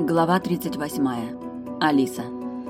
Глава 38. Алиса.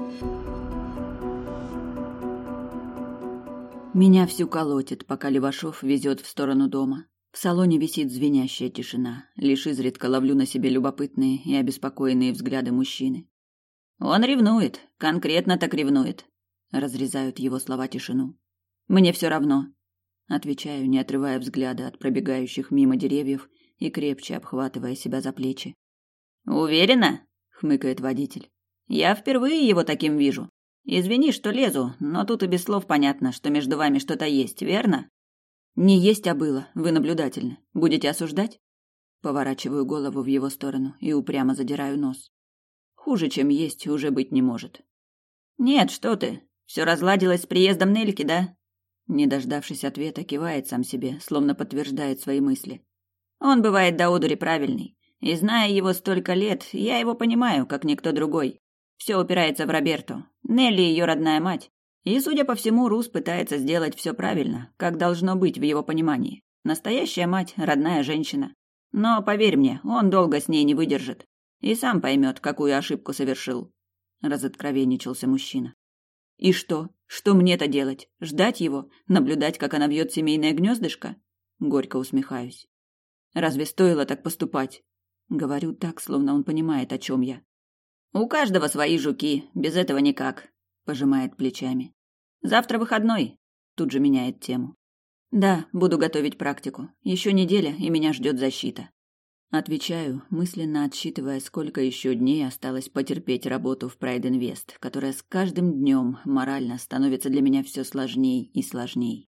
Меня всю колотит, пока Левашов везет в сторону дома. В салоне висит звенящая тишина. Лишь изредка ловлю на себе любопытные и обеспокоенные взгляды мужчины. «Он ревнует, конкретно так ревнует», — разрезают его слова тишину. «Мне все равно», — отвечаю, не отрывая взгляда от пробегающих мимо деревьев и крепче обхватывая себя за плечи. «Уверена?» — хмыкает водитель. «Я впервые его таким вижу. Извини, что лезу, но тут и без слов понятно, что между вами что-то есть, верно?» «Не есть, а было. Вы наблюдательны. Будете осуждать?» Поворачиваю голову в его сторону и упрямо задираю нос. Хуже, чем есть, уже быть не может. «Нет, что ты. Все разладилось с приездом Нельки, да?» Не дождавшись ответа, кивает сам себе, словно подтверждает свои мысли. «Он бывает до одури правильный. И зная его столько лет, я его понимаю, как никто другой. Все упирается в Роберту. Нелли ее родная мать. И, судя по всему, Рус пытается сделать все правильно, как должно быть в его понимании. Настоящая мать, родная женщина. Но, поверь мне, он долго с ней не выдержит. И сам поймет, какую ошибку совершил. Разоткровенничался мужчина. И что? Что мне-то делать? Ждать его? Наблюдать, как она вьет семейное гнездышко? Горько усмехаюсь. Разве стоило так поступать? Говорю так, словно он понимает, о чем я. «У каждого свои жуки, без этого никак», — пожимает плечами. «Завтра выходной», — тут же меняет тему. «Да, буду готовить практику. Еще неделя, и меня ждет защита». Отвечаю, мысленно отсчитывая, сколько еще дней осталось потерпеть работу в Pride Invest, которая с каждым днем морально становится для меня все сложней и сложней.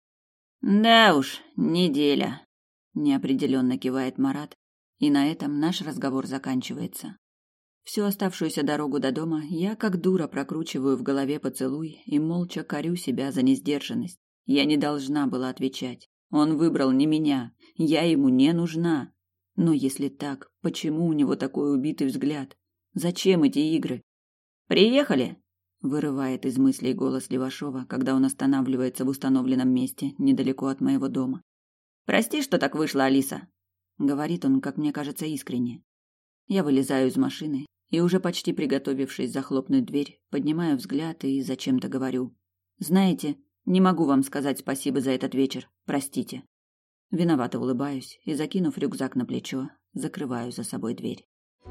«Да уж, неделя», — неопределенно кивает Марат, и на этом наш разговор заканчивается. Всю оставшуюся дорогу до дома я, как дура, прокручиваю в голове поцелуй и молча корю себя за несдержанность. Я не должна была отвечать. Он выбрал не меня. Я ему не нужна. Но если так, почему у него такой убитый взгляд? Зачем эти игры? «Приехали!» — вырывает из мыслей голос Левашова, когда он останавливается в установленном месте, недалеко от моего дома. «Прости, что так вышло, Алиса!» — говорит он, как мне кажется, искренне. Я вылезаю из машины и, уже почти приготовившись захлопнуть дверь, поднимаю взгляд и зачем-то говорю. «Знаете, не могу вам сказать спасибо за этот вечер. Простите». Виновато улыбаюсь и, закинув рюкзак на плечо, закрываю за собой дверь.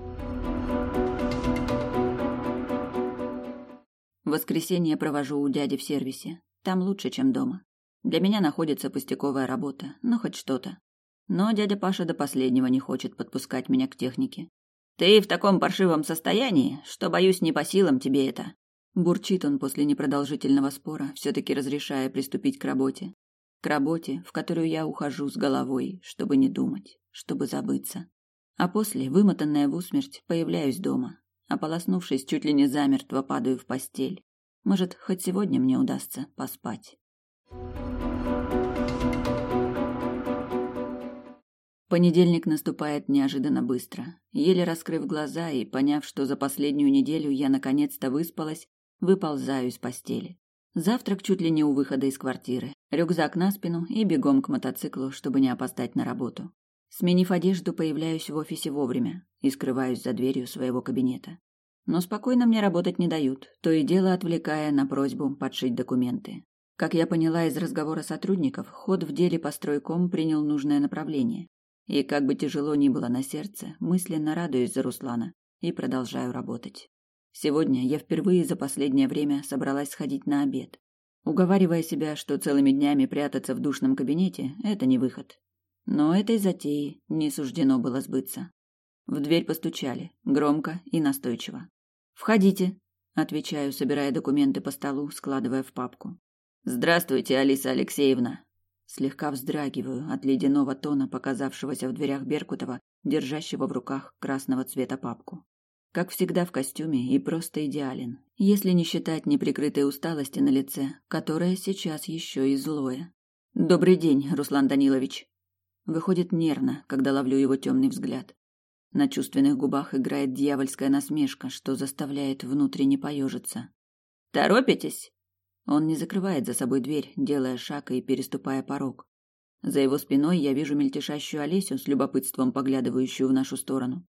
Воскресенье провожу у дяди в сервисе. Там лучше, чем дома. Для меня находится пустяковая работа, но хоть что-то. Но дядя Паша до последнего не хочет подпускать меня к технике. «Ты в таком паршивом состоянии, что, боюсь, не по силам тебе это». Бурчит он после непродолжительного спора, все-таки разрешая приступить к работе. К работе, в которую я ухожу с головой, чтобы не думать, чтобы забыться. А после, вымотанная в усмерть, появляюсь дома. Ополоснувшись, чуть ли не замертво падаю в постель. Может, хоть сегодня мне удастся поспать. Понедельник наступает неожиданно быстро. Еле раскрыв глаза и поняв, что за последнюю неделю я наконец-то выспалась, выползаю из постели. Завтрак чуть ли не у выхода из квартиры. Рюкзак на спину и бегом к мотоциклу, чтобы не опоздать на работу. Сменив одежду, появляюсь в офисе вовремя и скрываюсь за дверью своего кабинета. Но спокойно мне работать не дают, то и дело отвлекая на просьбу подшить документы. Как я поняла из разговора сотрудников, ход в деле по стройком принял нужное направление. И как бы тяжело ни было на сердце, мысленно радуюсь за Руслана и продолжаю работать. Сегодня я впервые за последнее время собралась сходить на обед, уговаривая себя, что целыми днями прятаться в душном кабинете – это не выход. Но этой затеи не суждено было сбыться. В дверь постучали, громко и настойчиво. «Входите», – отвечаю, собирая документы по столу, складывая в папку. «Здравствуйте, Алиса Алексеевна». Слегка вздрагиваю от ледяного тона, показавшегося в дверях Беркутова, держащего в руках красного цвета папку. Как всегда в костюме и просто идеален, если не считать неприкрытой усталости на лице, которая сейчас еще и злое. «Добрый день, Руслан Данилович». Выходит нервно, когда ловлю его темный взгляд. На чувственных губах играет дьявольская насмешка, что заставляет внутренне поежиться. «Торопитесь?» Он не закрывает за собой дверь, делая шаг и переступая порог. За его спиной я вижу мельтешащую Олесю с любопытством поглядывающую в нашу сторону.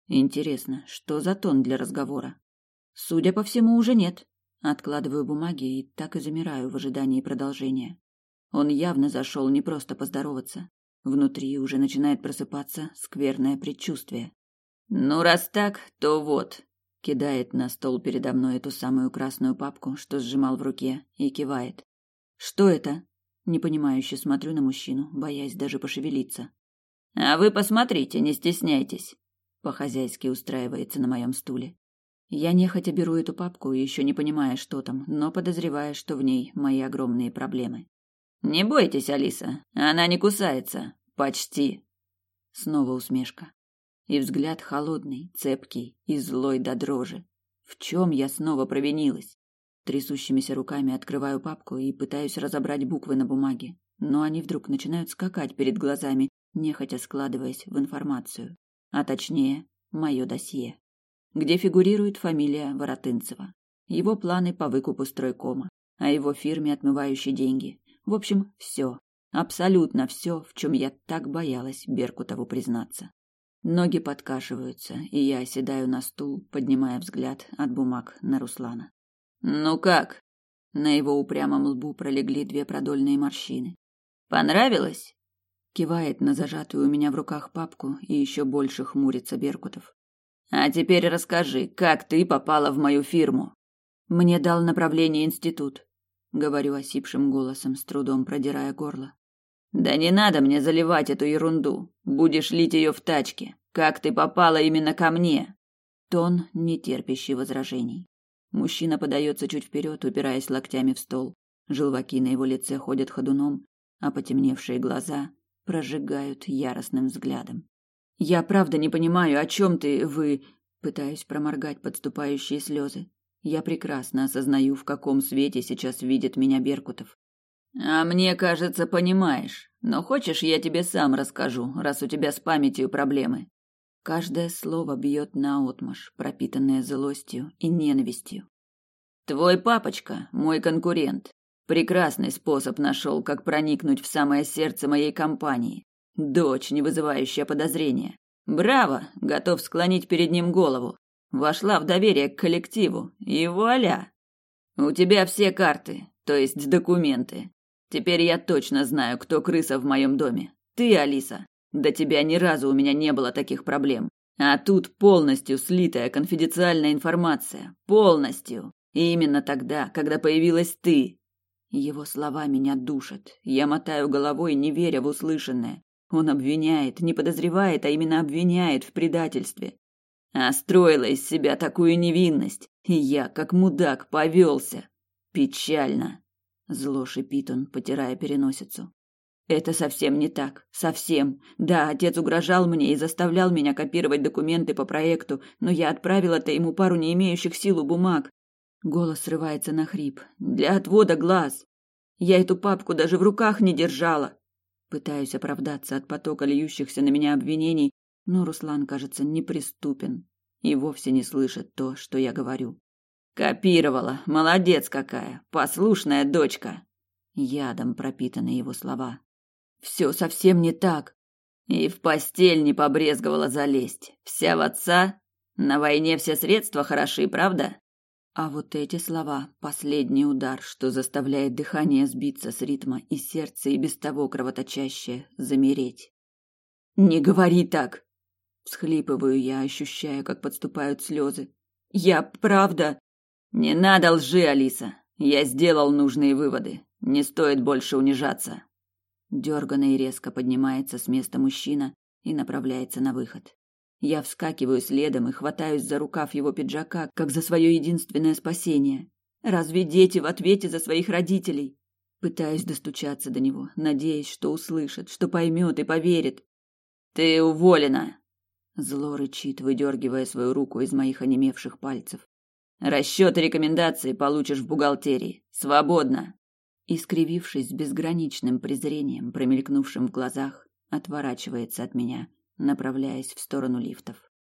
Интересно, что за тон для разговора? Судя по всему, уже нет. Откладываю бумаги и так и замираю в ожидании продолжения. Он явно зашел не просто поздороваться. Внутри уже начинает просыпаться скверное предчувствие. «Ну, раз так, то вот», — кидает на стол передо мной эту самую красную папку, что сжимал в руке, и кивает. «Что это?» Непонимающе смотрю на мужчину, боясь даже пошевелиться. «А вы посмотрите, не стесняйтесь», — по-хозяйски устраивается на моем стуле. Я нехотя беру эту папку, еще не понимая, что там, но подозревая, что в ней мои огромные проблемы. «Не бойтесь, Алиса, она не кусается. Почти». Снова усмешка. И взгляд холодный, цепкий и злой до дрожи. В чем я снова провинилась? Трясущимися руками открываю папку и пытаюсь разобрать буквы на бумаге, но они вдруг начинают скакать перед глазами, нехотя складываясь в информацию. А точнее, мое досье, где фигурирует фамилия Воротынцева, его планы по выкупу стройкома, о его фирме, отмывающей деньги. В общем, все, абсолютно все, в чем я так боялась Беркутову признаться. Ноги подкашиваются, и я оседаю на стул, поднимая взгляд от бумаг на Руслана. «Ну как?» На его упрямом лбу пролегли 2 продольные морщины. «Понравилось?» Кивает на зажатую у меня в руках папку и еще больше хмурится Беркутов. «А теперь расскажи, как ты попала в мою фирму?» «Мне дал направление институт», — говорю осипшим голосом, с трудом продирая горло. «Да не надо мне заливать эту ерунду. Будешь лить ее в тачке. Как ты попала именно ко мне?» Тон, не терпящий возражений. Мужчина подается чуть вперед, упираясь локтями в стол. Желваки на его лице ходят ходуном, а потемневшие глаза прожигают яростным взглядом. «Я правда не понимаю, о чем вы...» Пытаюсь проморгать подступающие слезы. Я прекрасно осознаю, в каком свете сейчас видит меня Беркутов. «А мне кажется, понимаешь. Но хочешь, я тебе сам расскажу, раз у тебя с памятью проблемы?» Каждое слово бьет наотмашь, пропитанное злостью и ненавистью. «Твой папочка – мой конкурент. Прекрасный способ нашел, как проникнуть в самое сердце моей компании. Дочь, не вызывающая подозрения. Браво, готов склонить перед ним голову. Вошла в доверие к коллективу, и вуаля! У тебя все карты, то есть документы. Теперь я точно знаю, кто крыса в моем доме. Ты, Алиса. До тебя ни разу у меня не было таких проблем. А тут полностью слитая конфиденциальная информация. Полностью. И именно тогда, когда появилась ты. Его слова меня душат. Я мотаю головой, не веря в услышанное. Он обвиняет, не подозревает, а именно обвиняет в предательстве. А строила из себя такую невинность. И я, как мудак, повелся. Печально. Зло шипит он, потирая переносицу. Это совсем не так. Совсем. Да, отец угрожал мне и заставлял меня копировать документы по проекту, но я отправила-то ему пару не имеющих силу бумаг. Голос срывается на хрип. Для отвода глаз. Я эту папку даже в руках не держала. Пытаюсь оправдаться от потока льющихся на меня обвинений, но Руслан, кажется, неприступен и вовсе не слышит то, что я говорю. Копировала. Молодец какая. Послушная дочка. Ядом пропитаны его слова. Все совсем не так. И в постель не побрезговала залезть. Вся в отца. На войне все средства хороши, правда? А вот эти слова – последний удар, что заставляет дыхание сбиться с ритма и сердце, и без того кровоточащее, замереть. «Не говори так!» – всхлипываю я, ощущая, как подступают слезы. «Я правда...» «Не надо лжи, Алиса. Я сделал нужные выводы. Не стоит больше унижаться». Дёрганно и резко поднимается с места мужчина и направляется на выход. Я вскакиваю следом и хватаюсь за рукав его пиджака, как за свое единственное спасение. Разве дети в ответе за своих родителей? Пытаюсь достучаться до него, надеясь, что услышит, что поймет и поверит. «Ты уволена!» Зло рычит, выдергивая свою руку из моих онемевших пальцев. «Расчеты рекомендаций получишь в бухгалтерии. Свободно!» Искривившись с безграничным презрением, промелькнувшим в глазах, отворачивается от меня, направляясь в сторону лифтов.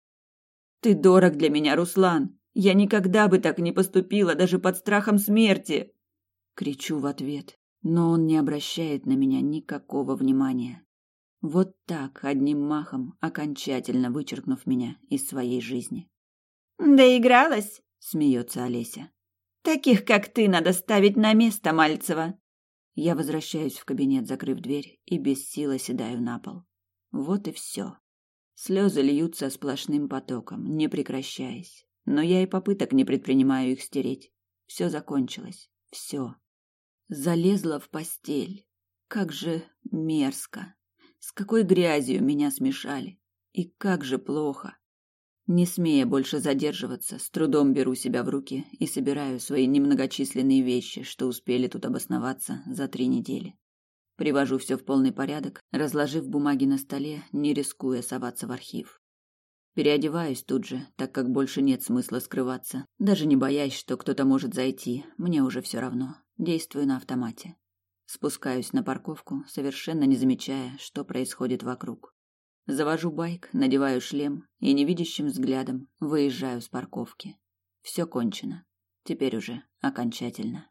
«Ты дорог для меня, Руслан! Я никогда бы так не поступила, даже под страхом смерти!» Кричу в ответ, но он не обращает на меня никакого внимания. Вот так, одним махом, окончательно вычеркнув меня из своей жизни. «Доигралась?» — Смеется Олеся. «Таких, как ты, надо ставить на место, Мальцева!» Я возвращаюсь в кабинет, закрыв дверь, и без сил оседаю на пол. Вот и все. Слезы льются сплошным потоком, не прекращаясь. Но я и попыток не предпринимаю их стереть. Все закончилось. Все. Залезла в постель. Как же мерзко. С какой грязью меня смешали. И как же плохо. Не смея больше задерживаться, с трудом беру себя в руки и собираю свои немногочисленные вещи, что успели тут обосноваться за 3 недели. Привожу все в полный порядок, разложив бумаги на столе, не рискуя соваться в архив. Переодеваюсь тут же, так как больше нет смысла скрываться, даже не боясь, что кто-то может зайти, мне уже все равно, действую на автомате. Спускаюсь на парковку, совершенно не замечая, что происходит вокруг. Завожу байк, надеваю шлем и невидящим взглядом выезжаю с парковки. Все кончено. Теперь уже окончательно.